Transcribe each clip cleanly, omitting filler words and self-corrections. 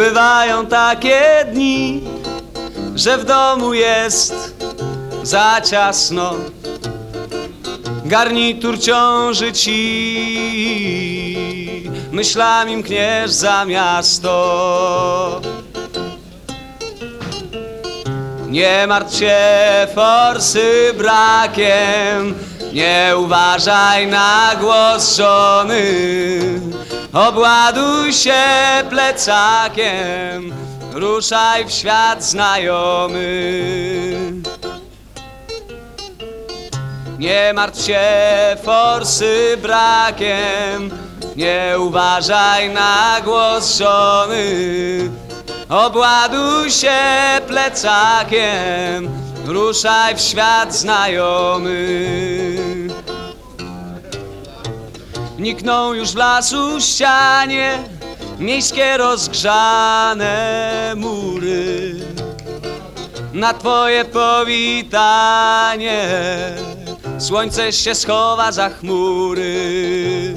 Bywają takie dni, że w domu jest za ciasno, garnitur ciąży ci, myślami mkniesz za miasto. Nie martw się forsy brakiem, nie uważaj na głos żony. Obładuj się plecakiem, ruszaj w świat znajomy. Nie martw się forsy brakiem, nie uważaj na głos żony. Obładuj się plecakiem, ruszaj w świat znajomy. Nikną już w lasu ścianie miejskie rozgrzane mury. Na twoje powitanie słońce się schowa za chmury.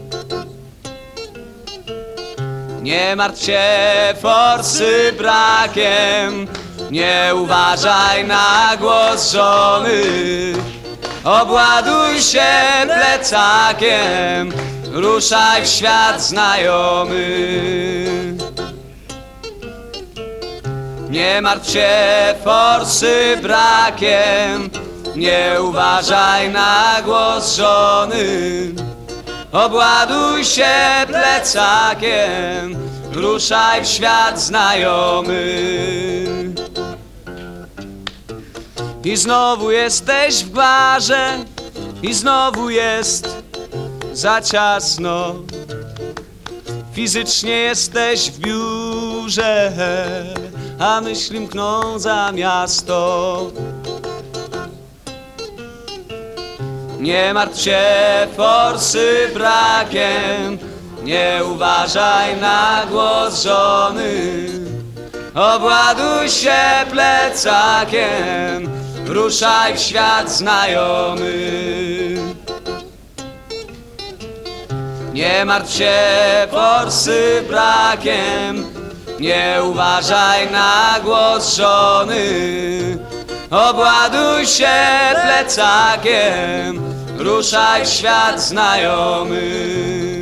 Nie martw się forsy brakiem, nie uważaj na głos żony. Obładuj się plecakiem, ruszaj w świat znajomy. Nie martw się forsy brakiem, nie uważaj na głos żony. Obładuj się plecakiem, ruszaj w świat znajomy. I znowu jesteś w barze, i znowu jest za ciasno. Fizycznie jesteś w biurze, a myśli mkną za miasto. Nie martw się forsy brakiem, nie uważaj na głos żony. Obładuj się plecakiem, ruszaj w świat znajomy. Nie martw się forsy brakiem, nie uważaj na głos żony. Obładuj się plecakiem, ruszaj w świat znajomy.